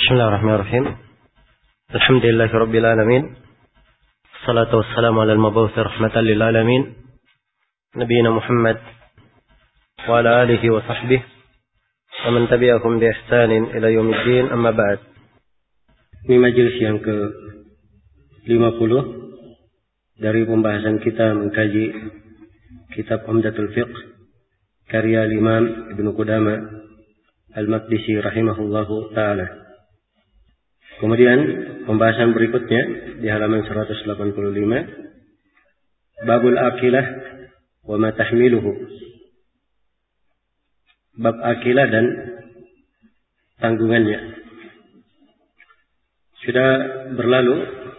Bismillahirrahmanirrahim. Alhamdulillahirabbil alamin. Wassalatu wassalamu ala al-mab'uts rahmatan lil alamin. Nabiyina Muhammad wa ala alihi wa sahbihi wa man tabi'ahum bi ihsanin ila yaumiddin, amma ba'd. Ini majelis yang ke-50 dari pembahasan kita mengkaji kitab Umdatul Fiqh karya Imam Ibnu Qudamah Al-Maqdisi rahimahullahu ta'ala. Kemudian pembahasan berikutnya di halaman 185, Babul Akilah wa ma tahmiluhu. Bab akilah dan tanggungannya. Sudah berlalu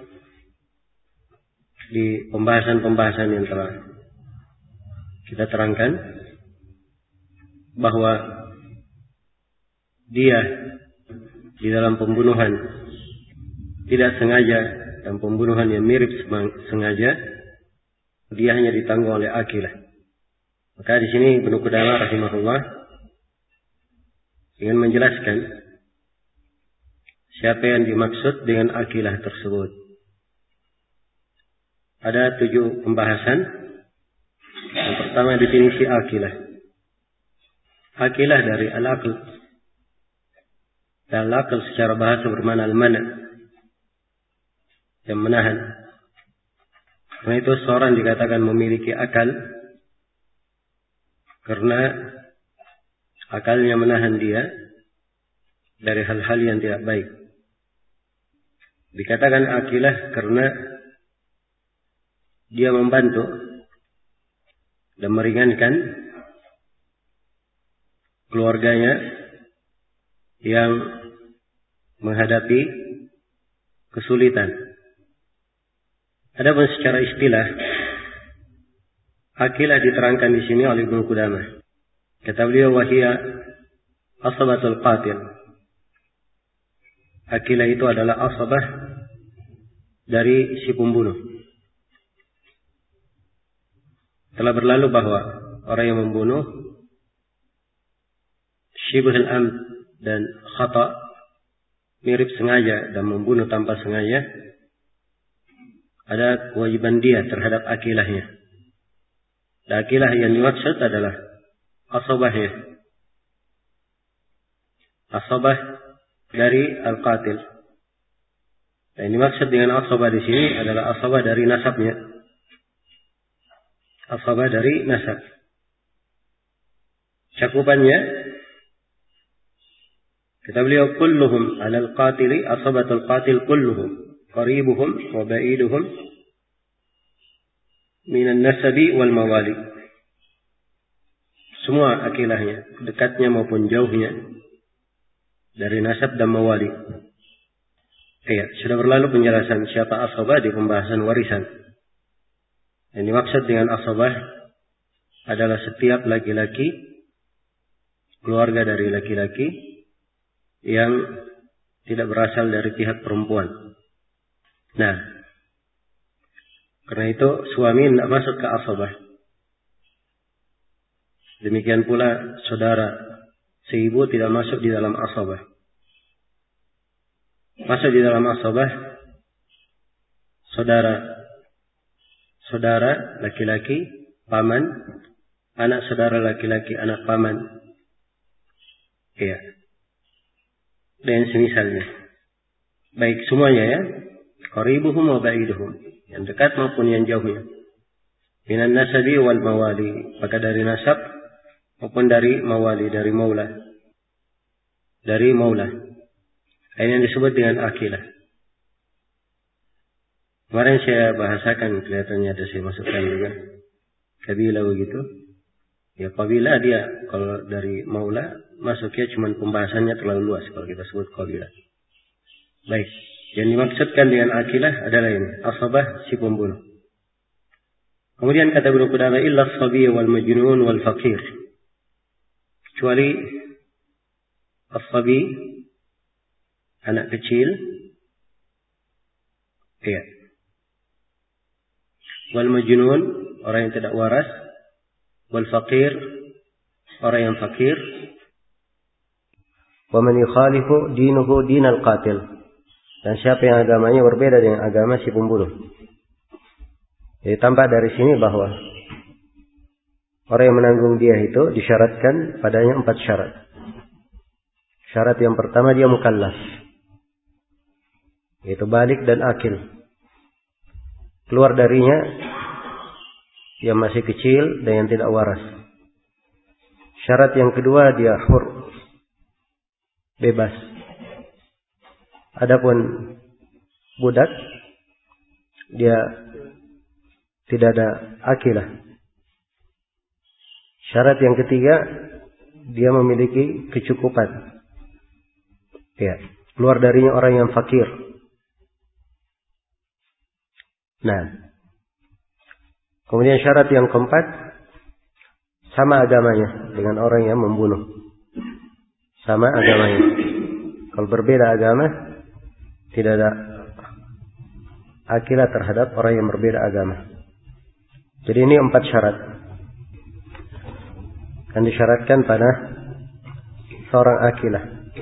di pembahasan-pembahasan yang telah kita terangkan bahwa dia di dalam pembunuhan tidak sengaja dan pembunuhan yang mirip sengaja, dia hanya ditanggung oleh akilah. Maka di sini Ibnu Qudamah rahimahullah ingin menjelaskan siapa yang dimaksud dengan akilah tersebut. Ada 7 pembahasan. Yang pertama, definisi akilah. Akilah dari al-aql. Dan al-aql secara bahasa bermakna al-mana', yang menahan. Karena itu seorang dikatakan memiliki akal karena akalnya menahan dia dari hal-hal yang tidak baik. Dikatakan akilah karena dia membantu dan meringankan keluarganya yang menghadapi kesulitan. Adapun secara istilah, akilah diterangkan di sini oleh Ibnu Qudamah. Kata beliau, wahia asabatul qatil. Akilah itu adalah asabah dari si pembunuh. Telah berlalu bahwa orang yang membunuh syibhul amd dan khata, mirip sengaja dan membunuh tanpa sengaja, ada kewajiban dia terhadap akilahnya. Dan akilah yang dimaksud adalah asabahnya. Asabah dari al-qatil. Dan yang dimaksud dengan asabah di sini adalah asabah dari nasabnya. Asabah dari nasab. Cakupannya, kata beliau, kulluhum alal qatili asabatul qatil kulluhum. Qaribuhum wa ba'iduhum minan nasabi wal mawali. Semua akilahnya, dekatnya maupun jauhnya, dari nasab dan mawali. Ya, sudah berlalu penjelasan siapa asabah di pembahasan warisan. Yang dimaksud dengan asabah adalah setiap laki-laki, keluarga dari laki-laki yang tidak berasal dari pihak perempuan. Nah, karena itu suami tidak masuk ke asabah. Demikian pula saudara seibu tidak masuk di dalam asabah. Masuk di dalam asabah saudara laki-laki, paman, anak saudara laki-laki, anak paman. Iya. Dan semisalnya. Baik semuanya ya. Qaribuhum wa ba'iduhum, yang dekat maupun yang jauhnya. Minan nasabi wal mawali, maka dari nasab maupun dari mawali, dari maula. Dari maula. Ini yang disebut dengan akilah. Kemarin saya bahasakan, kelihatannya ada saya masukkan juga. Kabilah begitu. Ya kabilah dia, kalau dari maula, masuknya cuma pembahasannya terlalu luas kalau kita sebut kabilah. Baik. Yang dimaksudkan dengan akilah adalah ini, asabah si pembunuh. Kemudian kata Ibnu Qudamah, illa as-sabi wal majnun wal faqir. Kecuali as-sabi, anak kecil, ya. Wal majnun, orang yang tidak waras, wal faqir, orang yang fakir. wa man yukhalifu dinuhu dinal qatil. Dan siapa yang agamanya berbeda dengan agama si pembunuh. Jadi tampak dari sini bahwa orang yang menanggung dia itu disyaratkan padanya 4 syarat. Syarat yang pertama dia mukallaf, yaitu balik dan akil. Keluar darinya yang masih kecil dan yang tidak waras. Syarat yang kedua dia hur, bebas. Adapun budak dia tidak ada akilah. Syarat yang ketiga dia memiliki kecukupan. Ya, keluar darinya orang yang fakir. Nah, kemudian syarat yang keempat sama agamanya dengan orang yang membunuh. Sama agamanya. Kalau berbeda agama, tidak ada akilah terhadap orang yang berbeda agama. Jadi ini 4 syarat yang disyaratkan pada seorang akilah.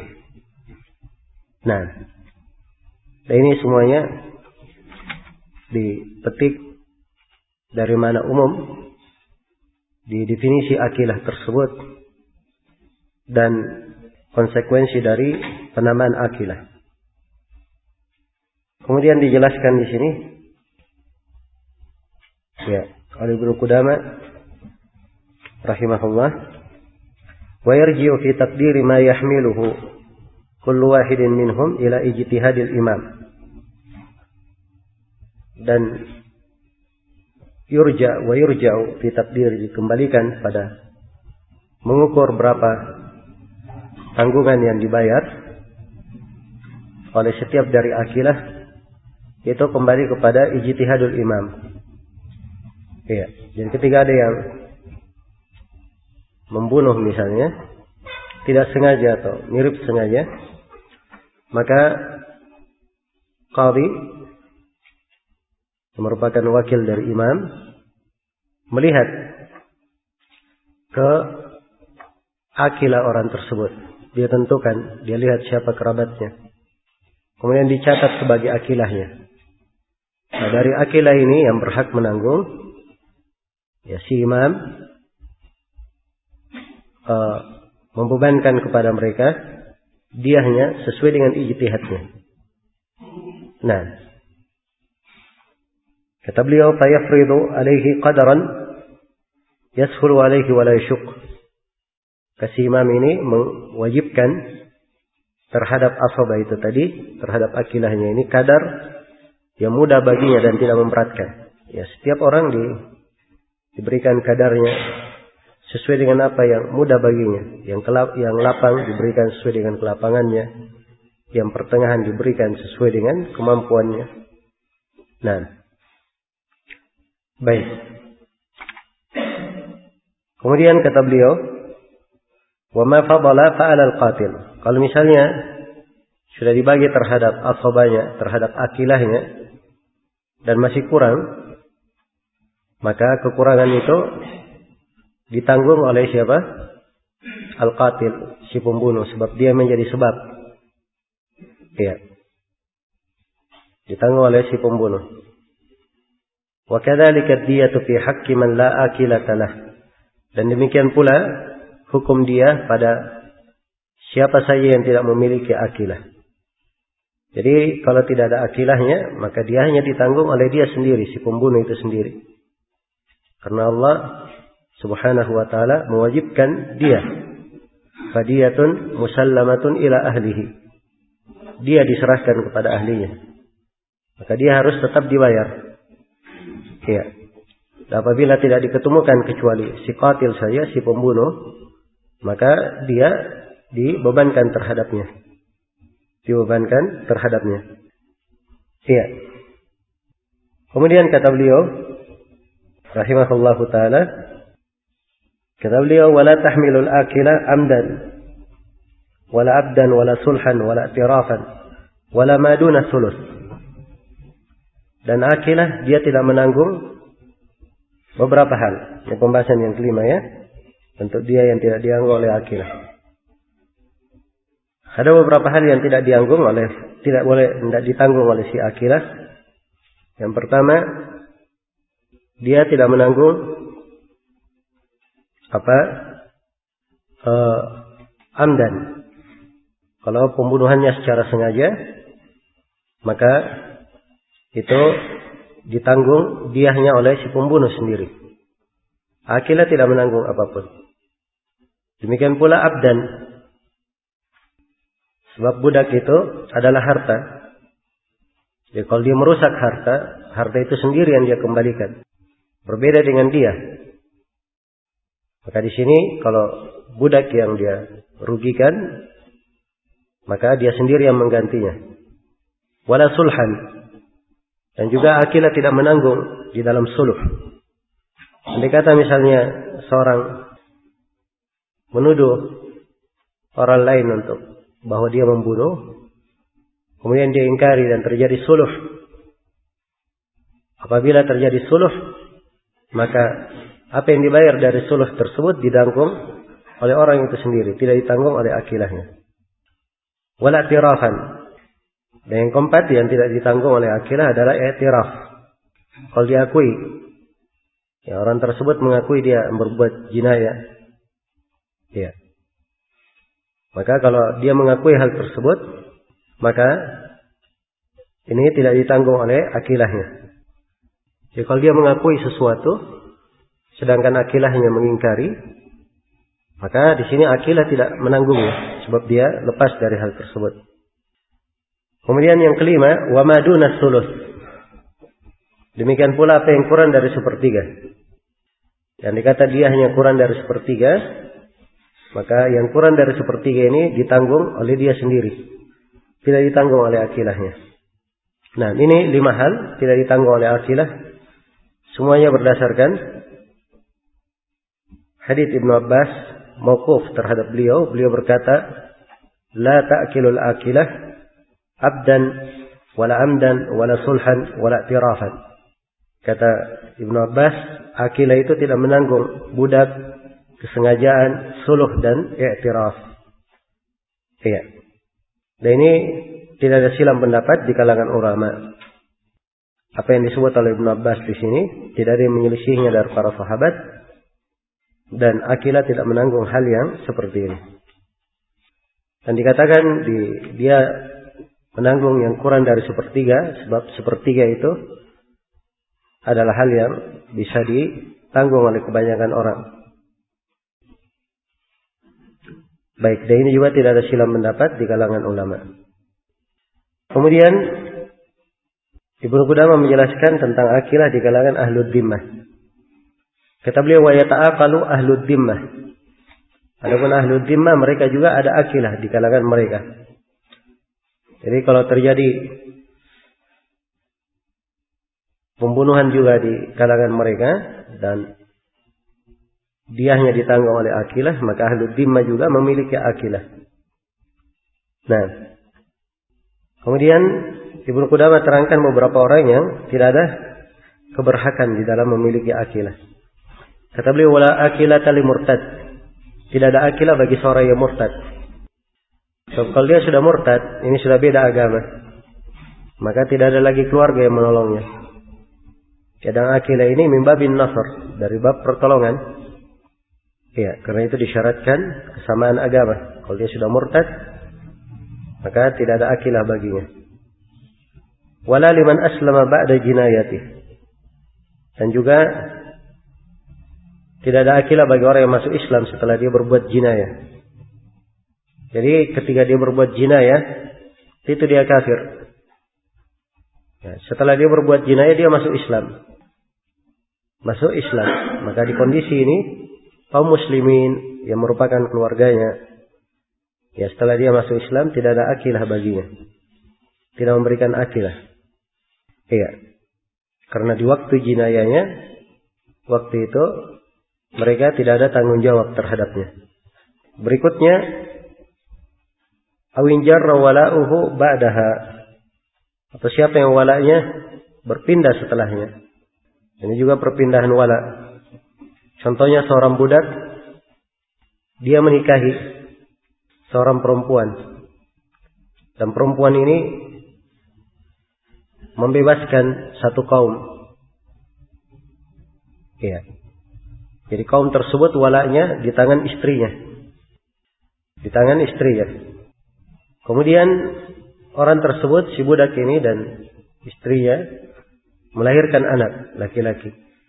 Nah, dan ini semuanya dipetik dari mana umum di definisi akilah tersebut dan konsekuensi dari penamaan akilah. Kemudian dijelaskan di sini ya oleh Ibnu Qudamah rahimahullah, wa yarji'u fi taqdiri ma yahmiluhu kullu wahidin minhum ila ijtihadil imam. Dan yurja'u fi taqdir dikembalikan pada mengukur berapa tanggungan yang dibayar oleh setiap dari akilah, itu kembali kepada ijtihadul imam. Iya, jadi ketika ada yang membunuh misalnya tidak sengaja atau mirip sengaja, maka qadhi yang merupakan wakil dari imam melihat ke akilah orang tersebut. Dia tentukan, dia lihat siapa kerabatnya. Kemudian dicatat sebagai akilahnya. Nah, dari akilah ini yang berhak menanggung ya si imam membebankan kepada mereka diahnya sesuai dengan ijtihadnya. Nah, kata beliau, fayafridu alaihi qadaran yashulu alaihi wa la yashuk. Kasih imam ini mewajibkan terhadap asabah itu tadi, terhadap akilahnya ini kadar yang mudah baginya dan tidak memberatkan. Ya, setiap orang diberikan kadarnya sesuai dengan apa yang mudah baginya. Yang lapang diberikan sesuai dengan kelapangannya. Yang pertengahan diberikan sesuai dengan kemampuannya. Nah, baik. Kemudian kata beliau, wa ma fadala fa'ala al-qatil. Kalau misalnya sudah dibagi terhadap asabahnya, terhadap akilahnya dan masih kurang, maka kekurangan itu ditanggung oleh siapa? Al-qatil, si pembunuh, sebab dia menjadi sebab. Ya. Ditanggung oleh si pembunuh. Wa kadzalika diyatu fi haqqi man la akilata lah. Dan demikian pula hukum dia pada siapa saja yang tidak memiliki akilah. Jadi kalau tidak ada akilahnya, maka dia hanya ditanggung oleh dia sendiri, si pembunuh itu sendiri. Karena Allah Subhanahu wa ta'ala mewajibkan dia. Fadiyatun musallamatun ila ahlihi. Dia diserahkan kepada ahlinya. Maka dia harus tetap dibayar. Ya. Dan apabila tidak diketemukan kecuali si qatil saja, si pembunuh, maka dia dibebankan terhadapnya. Dibebankan terhadapnya. Iya. Kemudian kata beliau rahimahullahu ta'ala, kata beliau, wala tahmilul akila amdan wala abdan wala sulhan wala i'tirafan wala maduna sulus. Dan akilah dia tidak menanggung beberapa hal. Ini pembahasan yang kelima ya. Untuk dia yang tidak dianggap oleh akilah. Ada beberapa hal yang tidak ditanggung oleh si akilah. Yang pertama, dia tidak menanggung amdan. Kalau pembunuhannya secara sengaja, maka itu ditanggung diahnya oleh si pembunuh sendiri. Akilah tidak menanggung apapun. Demikian pula abdan. Sebab budak itu adalah harta. Jadi kalau dia merusak harta itu sendiri yang dia kembalikan. Berbeda dengan dia. Maka di sini kalau budak yang dia rugikan, maka dia sendiri yang menggantinya. Wala sulhan. Dan juga akilah tidak menanggung di dalam suluh. Andai kata misalnya seorang menuduh orang lain untuk bahwa dia membunuh, kemudian dia ingkari dan terjadi suluh. Apabila terjadi suluh, maka apa yang dibayar dari suluh tersebut ditanggung oleh orang itu sendiri, tidak ditanggung oleh akilahnya. Wala i'tirafan. Dan yang keempat yang tidak ditanggung oleh akilah adalah i'tiraf. Kalau diakui, ya orang tersebut mengakui dia berbuat jinayah, ya. Maka kalau dia mengakui hal tersebut, maka ini tidak ditanggung oleh akilahnya. Jadi kalau dia mengakui sesuatu, sedangkan akilahnya mengingkari, maka di sini akilah tidak menanggungnya, sebab dia lepas dari hal tersebut. Kemudian yang kelima, wa ma duna sulus. Demikian pula apa yang kurang dari sepertiga. Yang dikata dia hanya kurang dari sepertiga, maka yang kurang dari sepertiga ini ditanggung oleh dia sendiri. Tidak ditanggung oleh akilahnya. Nah, ini 5 hal tidak ditanggung oleh akilah. Semuanya berdasarkan hadits Ibnu Abbas mauquf terhadap beliau. Beliau berkata, la ta'kilul akilah abdan wala amdan wala sulhan wala i'tirafan. Kata Ibnu Abbas, akilah itu tidak menanggung budak, kesengajaan, suluh dan i'tiraf. Iya. Dan ini tidak ada silang pendapat di kalangan ulama. Apa yang disebut oleh Ibnu Abbas di sini tidak ada yang menyelisihinya dari para sahabat, dan akilah tidak menanggung hal yang seperti ini. Dan dikatakan dia menanggung yang kurang dari sepertiga, sebab sepertiga itu adalah hal yang bisa ditanggung oleh kebanyakan orang. Baik, dan ini juga tidak ada silang pendapat di kalangan ulama. Kemudian Ibnu Qudamah menjelaskan tentang akilah di kalangan ahlud dhimmah. Kata beliau, wa yata'aqalu ahlud dhimmah. Adapun ahlud dhimmah mereka juga ada akilah di kalangan mereka. Jadi kalau terjadi pembunuhan juga di kalangan mereka dan dia hanya ditanggung oleh akilah, maka ahlud dhimmah juga memiliki akilah. Nah, kemudian Ibnu Qudamah terangkan beberapa orang yang tidak ada keberhakan di dalam memiliki akilah. Kata beliau, wala akilata li murtad. Tidak ada akilah bagi seorang yang murtad. So, kalau dia sudah murtad, ini sudah beda agama, maka tidak ada lagi keluarga yang menolongnya. Kadang akilah ini min babin nasr, dari bab pertolongan. Ya, karena itu disyaratkan kesamaan agama. Kalau dia sudah murtad, maka tidak ada akilah baginya. Wala liman aslama ba'da jinayati. Dan juga tidak ada akilah bagi orang yang masuk Islam setelah dia berbuat jinayah. Jadi ketika dia berbuat jinayah, itu dia kafir. Ya, setelah dia berbuat jinayah, dia masuk Islam. Masuk Islam. Maka di kondisi ini, kaum muslimin yang merupakan keluarganya, ya setelah dia masuk Islam tidak ada akilah baginya, tidak memberikan akilah. Iya, karena di waktu jinayahnya, waktu itu mereka tidak ada tanggung jawab terhadapnya. Berikutnya, awin jarra wala'uhu ba'daha, atau siapa yang wala'nya berpindah setelahnya. Ini juga perpindahan wala'. Contohnya seorang budak, dia menikahi seorang perempuan. Dan perempuan ini membebaskan satu kaum. Ya. Jadi kaum tersebut walaknya di tangan istrinya. Di tangan istrinya. Kemudian orang tersebut, si budak ini dan istrinya melahirkan anak laki-laki.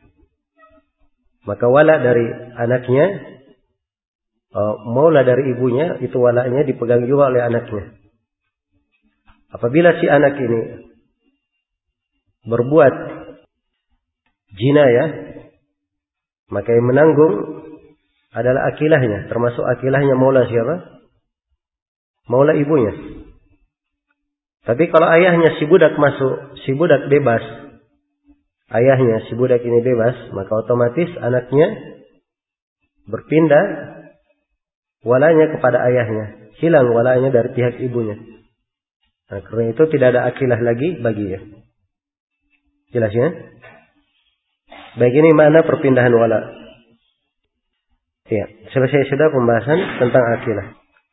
Maka wala dari anaknya, maula dari ibunya, itu walaknya dipegang juga oleh anaknya. Apabila si anak ini berbuat zina ya, maka yang menanggung adalah akilahnya, termasuk akilahnya maula siapa? Maula ibunya. Tapi kalau ayahnya si budak masuk, si budak bebas, ayahnya si budak ini bebas, maka otomatis anaknya berpindah walanya kepada ayahnya, hilang walanya dari pihak ibunya. Nah, karena itu tidak ada akilah lagi baginya. Jelas ya? Baik, ini makna perpindahan wala. Ya, selesai sudah pembahasan tentang akilah.